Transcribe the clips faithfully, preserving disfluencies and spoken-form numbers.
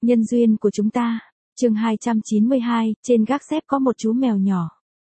Nhân duyên của chúng ta. Chương hai trăm chín mươi hai, trên gác xếp có một chú mèo nhỏ.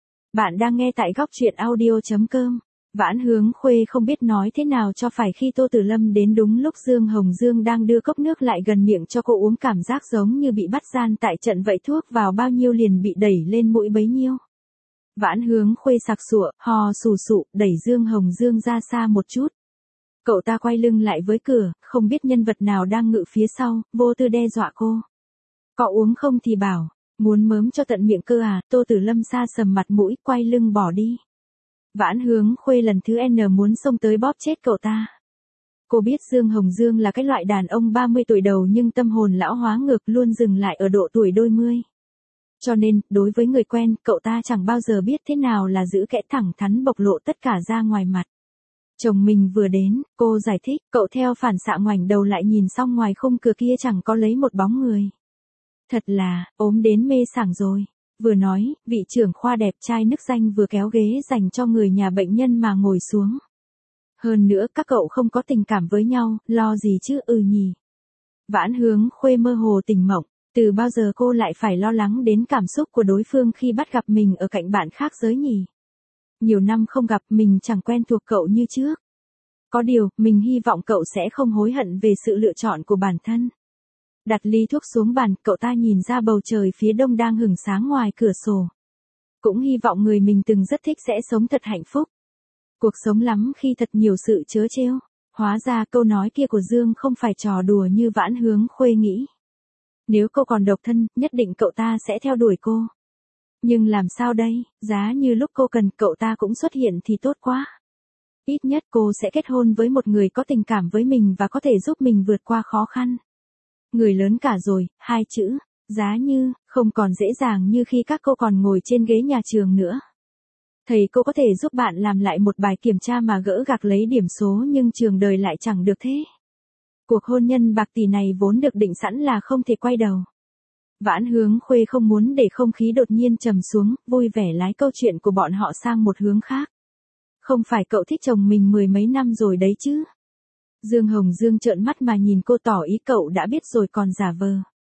Bạn đang nghe tại góc truyện audio chấm com. Vãn Hướng Khuê không biết nói thế nào cho phải khi Tô Tử Lâm đến đúng lúc Dương Hồng Dương đang đưa cốc nước lại gần miệng cho cô uống, cảm giác giống như bị bắt gian tại trận vậy, thuốc vào bao nhiêu liền bị đẩy lên mũi bấy nhiêu. Vãn Hướng Khuê sặc sụa, hò sù sụ, đẩy Dương Hồng Dương ra xa một chút. Cậu ta quay lưng lại với cửa, không biết nhân vật nào đang ngự phía sau, vô tư đe dọa cô. Có uống không thì bảo, muốn mớm cho tận miệng cơ à. Tô Tử Lâm sa sầm mặt mũi, quay lưng bỏ đi. Vãn Hướng Khuê lần thứ N muốn xông tới bóp chết cậu ta. Cô biết Dương Hồng Dương là cái loại đàn ông ba mươi tuổi đầu nhưng tâm hồn lão hóa ngược, luôn dừng lại ở độ tuổi đôi mươi. Cho nên, đối với người quen, cậu ta chẳng bao giờ biết thế nào là giữ kẽ, thẳng thắn bộc lộ tất cả ra ngoài mặt. Chồng mình vừa đến, cô giải thích, cậu theo phản xạ ngoảnh đầu lại nhìn xong ngoài khung cửa kia chẳng có lấy một bóng người. Thật là, ốm đến mê sảng rồi. Vừa nói, vị trưởng khoa đẹp trai nức danh vừa kéo ghế dành cho người nhà bệnh nhân mà ngồi xuống. Hơn nữa các cậu không có tình cảm với nhau, lo gì chứ ừ nhỉ. Vãn Hướng Khuê mơ hồ tỉnh mộng, từ bao giờ cô lại phải lo lắng đến cảm xúc của đối phương khi bắt gặp mình ở cạnh bạn khác giới nhỉ. Nhiều năm không gặp, mình chẳng quen thuộc cậu như trước. Có điều, mình hy vọng cậu sẽ không hối hận về sự lựa chọn của bản thân. Đặt ly thuốc xuống bàn, cậu ta nhìn ra bầu trời phía đông đang hửng sáng ngoài cửa sổ. Cũng hy vọng người mình từng rất thích sẽ sống thật hạnh phúc. Cuộc sống lắm khi thật nhiều sự trớ trêu. Hóa ra câu nói kia của Dương không phải trò đùa như Vãn Hướng Khuê nghĩ. Nếu cô còn độc thân, nhất định cậu ta sẽ theo đuổi cô. Nhưng làm sao đây, giá như lúc cô cần cậu ta cũng xuất hiện thì tốt quá. Ít nhất cô sẽ kết hôn với một người có tình cảm với mình và có thể giúp mình vượt qua khó khăn. Người lớn cả rồi, hai chữ, giá như, không còn dễ dàng như khi các cô còn ngồi trên ghế nhà trường nữa. Thầy cô có thể giúp bạn làm lại một bài kiểm tra mà gỡ gạc lấy điểm số nhưng trường đời lại chẳng được thế. Cuộc hôn nhân bạc tỷ này vốn được định sẵn là không thể quay đầu. Vãn Hướng Khuê không muốn để không khí đột nhiên trầm xuống, vui vẻ lái câu chuyện của bọn họ sang một hướng khác. Không phải cậu thích chồng mình mười mấy năm rồi đấy chứ? Dương Hồng Dương trợn mắt mà nhìn cô, tỏ ý cậu đã biết rồi còn giả vờ.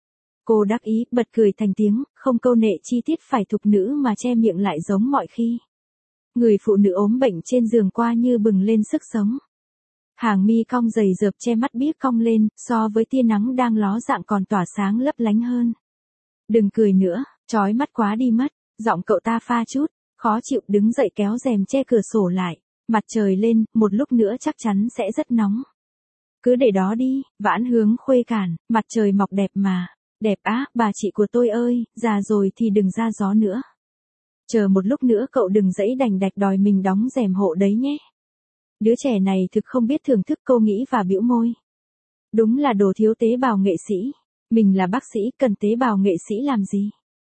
Cô đắc ý, bật cười thành tiếng, không câu nệ chi tiết phải thục nữ mà che miệng lại giống mọi khi. Người phụ nữ ốm bệnh trên giường qua như bừng lên sức sống. Hàng mi cong dày dợp che mắt biếc cong lên, so với tia nắng đang ló dạng còn tỏa sáng lấp lánh hơn. Đừng cười nữa, chói mắt quá đi mất. Giọng cậu ta pha chút, khó chịu, đứng dậy kéo rèm che cửa sổ lại. Mặt trời lên, một lúc nữa chắc chắn sẽ rất nóng. Cứ để đó đi. Vãn Hướng Khuê cản, mặt trời mọc đẹp mà. Đẹp á, bà chị của tôi ơi, già rồi thì đừng ra gió nữa. Chờ một lúc nữa cậu đừng dãy đành đạch đòi mình đóng rèm hộ đấy nhé. Đứa trẻ này thực không biết thưởng thức, cô nghĩ và bĩu môi. Đúng là đồ thiếu tế bào nghệ sĩ. Mình là bác sĩ, cần tế bào nghệ sĩ làm gì?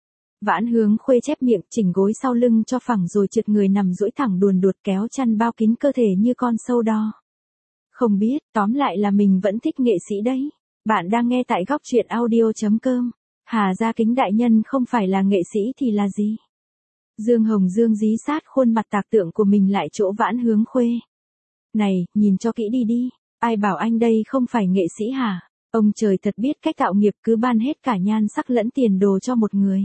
Vãn Hướng Khuê chép miệng, chỉnh gối sau lưng cho phẳng rồi trượt người nằm duỗi thẳng đùn đụt, kéo chăn bao kín cơ thể như con sâu đo. Không biết, tóm lại là mình vẫn thích nghệ sĩ đấy. Bạn đang nghe tại góc truyện audio chấm com. Hà Gia Kính đại nhân không phải là nghệ sĩ thì là gì? Dương Hồng Dương dí sát khuôn mặt tạc tượng của mình lại chỗ Vãn Hướng Khuê. Này, nhìn cho kỹ đi đi, ai bảo anh đây không phải nghệ sĩ hả? Ông trời thật biết cách tạo nghiệp, cứ ban hết cả nhan sắc lẫn tiền đồ cho một người.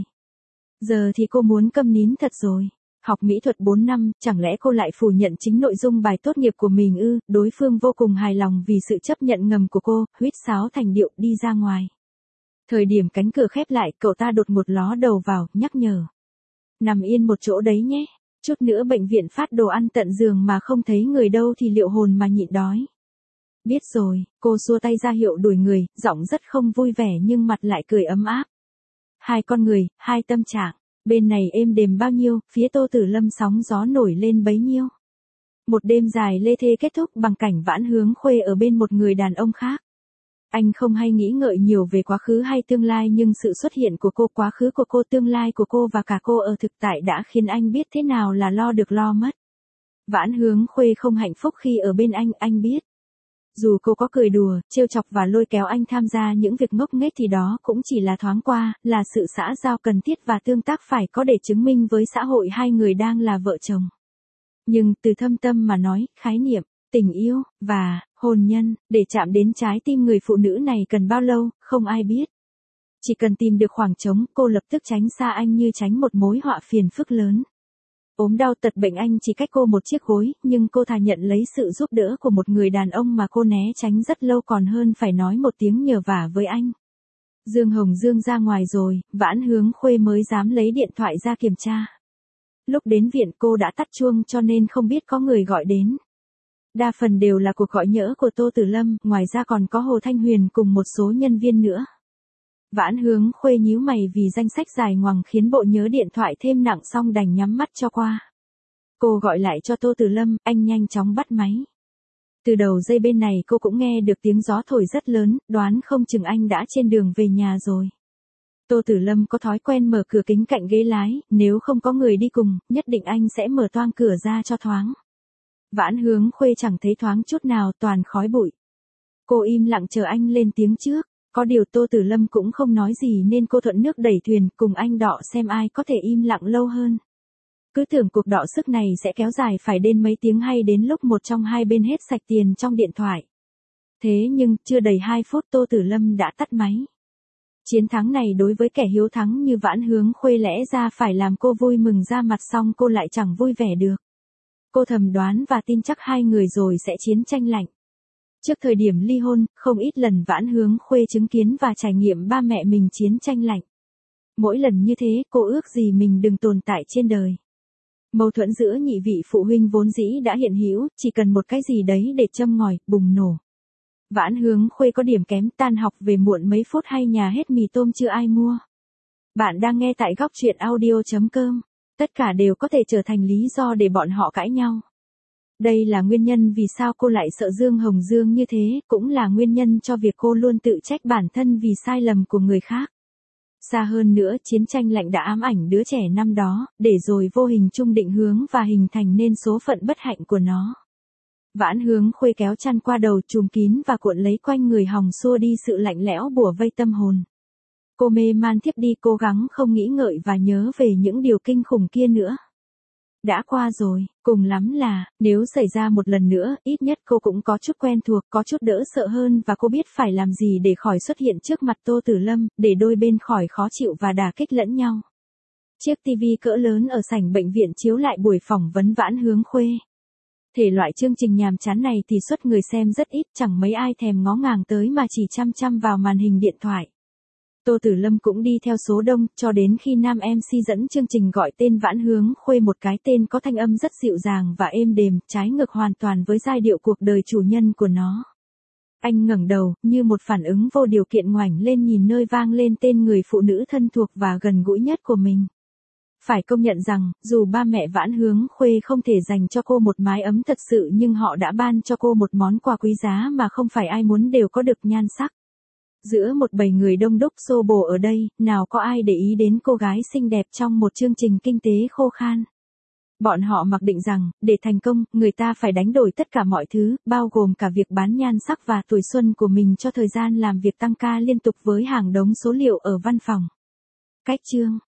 Giờ thì cô muốn câm nín thật rồi. Học mỹ thuật bốn năm, chẳng lẽ cô lại phủ nhận chính nội dung bài tốt nghiệp của mình ư? Đối phương vô cùng hài lòng vì sự chấp nhận ngầm của cô, huýt sáo thành điệu đi ra ngoài. Thời điểm cánh cửa khép lại, cậu ta đột ngột ló đầu vào, nhắc nhở. Nằm yên một chỗ đấy nhé. Chút nữa bệnh viện phát đồ ăn tận giường mà không thấy người đâu thì liệu hồn mà nhịn đói. Biết rồi, cô xua tay ra hiệu đuổi người, giọng rất không vui vẻ nhưng mặt lại cười ấm áp. Hai con người, hai tâm trạng. Bên này êm đềm bao nhiêu, phía Tô Tử Lâm sóng gió nổi lên bấy nhiêu. Một đêm dài lê thê kết thúc bằng cảnh Vãn Hướng Khuê ở bên một người đàn ông khác. Anh không hay nghĩ ngợi nhiều về quá khứ hay tương lai nhưng sự xuất hiện của cô, quá khứ của cô, tương lai của cô và cả cô ở thực tại đã khiến anh biết thế nào là lo được lo mất. Vãn Hướng Khuê không hạnh phúc khi ở bên anh, anh biết. Dù cô có cười đùa, trêu chọc và lôi kéo anh tham gia những việc ngốc nghếch thì đó cũng chỉ là thoáng qua, là sự xã giao cần thiết và tương tác phải có để chứng minh với xã hội hai người đang là vợ chồng. Nhưng từ thâm tâm mà nói, khái niệm, tình yêu, và hôn nhân, để chạm đến trái tim người phụ nữ này cần bao lâu, không ai biết. Chỉ cần tìm được khoảng trống, cô lập tức tránh xa anh như tránh một mối họa phiền phức lớn. Ốm đau tật bệnh anh chỉ cách cô một chiếc gối, nhưng cô thà nhận lấy sự giúp đỡ của một người đàn ông mà cô né tránh rất lâu còn hơn phải nói một tiếng nhờ vả với anh. Dương Hồng Dương ra ngoài rồi, Vãn Hướng Khuê mới dám lấy điện thoại ra kiểm tra. Lúc đến viện cô đã tắt chuông cho nên không biết có người gọi đến. Đa phần đều là cuộc gọi nhỡ của Tô Tử Lâm, ngoài ra còn có Hồ Thanh Huyền cùng một số nhân viên nữa. Vãn Hướng Khuê nhíu mày vì danh sách dài ngoằng khiến bộ nhớ điện thoại thêm nặng xong đành nhắm mắt cho qua. Cô gọi lại cho Tô Tử Lâm, anh nhanh chóng bắt máy. Từ đầu dây bên này cô cũng nghe được tiếng gió thổi rất lớn, đoán không chừng anh đã trên đường về nhà rồi. Tô Tử Lâm có thói quen mở cửa kính cạnh ghế lái, nếu không có người đi cùng, nhất định anh sẽ mở toang cửa ra cho thoáng. Vãn Hướng Khuê chẳng thấy thoáng chút nào, toàn khói bụi. Cô im lặng chờ anh lên tiếng trước, có điều Tô Tử Lâm cũng không nói gì nên cô thuận nước đẩy thuyền cùng anh đọ xem ai có thể im lặng lâu hơn. Cứ tưởng cuộc đọ sức này sẽ kéo dài phải đến mấy tiếng hay đến lúc một trong hai bên hết sạch tiền trong điện thoại. Thế nhưng, chưa đầy hai phút Tô Tử Lâm đã tắt máy. Chiến thắng này đối với kẻ hiếu thắng như Vãn Hướng Khuê lẽ ra phải làm cô vui mừng ra mặt, xong cô lại chẳng vui vẻ được. Cô thầm đoán và tin chắc hai người rồi sẽ chiến tranh lạnh. Trước thời điểm ly hôn, không ít lần Vãn Hướng Khuê chứng kiến và trải nghiệm ba mẹ mình chiến tranh lạnh. Mỗi lần như thế, cô ước gì mình đừng tồn tại trên đời. Mâu thuẫn giữa nhị vị phụ huynh vốn dĩ đã hiện hữu, chỉ cần một cái gì đấy để châm ngòi, bùng nổ. Vãn Hướng Khuê có điểm kém, tan học về muộn mấy phút hay nhà hết mì tôm chưa ai mua. Bạn đang nghe tại góc truyện audio chấm com. Tất cả đều có thể trở thành lý do để bọn họ cãi nhau. Đây là nguyên nhân vì sao cô lại sợ Dương Hồng Dương như thế, cũng là nguyên nhân cho việc cô luôn tự trách bản thân vì sai lầm của người khác. Xa hơn nữa, chiến tranh lạnh đã ám ảnh đứa trẻ năm đó, để rồi vô hình chung định hướng và hình thành nên số phận bất hạnh của nó. Vãn Hướng Khuê kéo chăn qua đầu, trùm kín và cuộn lấy quanh người hòng xua đi sự lạnh lẽo bủa vây tâm hồn. Cô mê man thiếp đi, cố gắng không nghĩ ngợi và nhớ về những điều kinh khủng kia nữa. Đã qua rồi, cùng lắm là, nếu xảy ra một lần nữa, ít nhất cô cũng có chút quen thuộc, có chút đỡ sợ hơn và cô biết phải làm gì để khỏi xuất hiện trước mặt Tô Tử Lâm, để đôi bên khỏi khó chịu và đả kích lẫn nhau. Chiếc tivi cỡ lớn ở sảnh bệnh viện chiếu lại buổi phỏng vấn Vãn Hướng Khuê. Thể loại chương trình nhàm chán này thì suất người xem rất ít, chẳng mấy ai thèm ngó ngàng tới mà chỉ chăm chăm vào màn hình điện thoại. Tô Tử Lâm cũng đi theo số đông, cho đến khi nam em xê dẫn chương trình gọi tên Vãn Hướng Khuê, một cái tên có thanh âm rất dịu dàng và êm đềm, trái ngược hoàn toàn với giai điệu cuộc đời chủ nhân của nó. Anh ngẩng đầu, như một phản ứng vô điều kiện ngoảnh lên nhìn nơi vang lên tên người phụ nữ thân thuộc và gần gũi nhất của mình. Phải công nhận rằng, dù ba mẹ Vãn Hướng Khuê không thể dành cho cô một mái ấm thật sự, nhưng họ đã ban cho cô một món quà quý giá mà không phải ai muốn đều có được: nhan sắc. Giữa một bầy người đông đúc xô bồ ở đây, nào có ai để ý đến cô gái xinh đẹp trong một chương trình kinh tế khô khan. Bọn họ mặc định rằng, để thành công, người ta phải đánh đổi tất cả mọi thứ, bao gồm cả việc bán nhan sắc và tuổi xuân của mình cho thời gian làm việc tăng ca liên tục với hàng đống số liệu ở văn phòng. Cách chương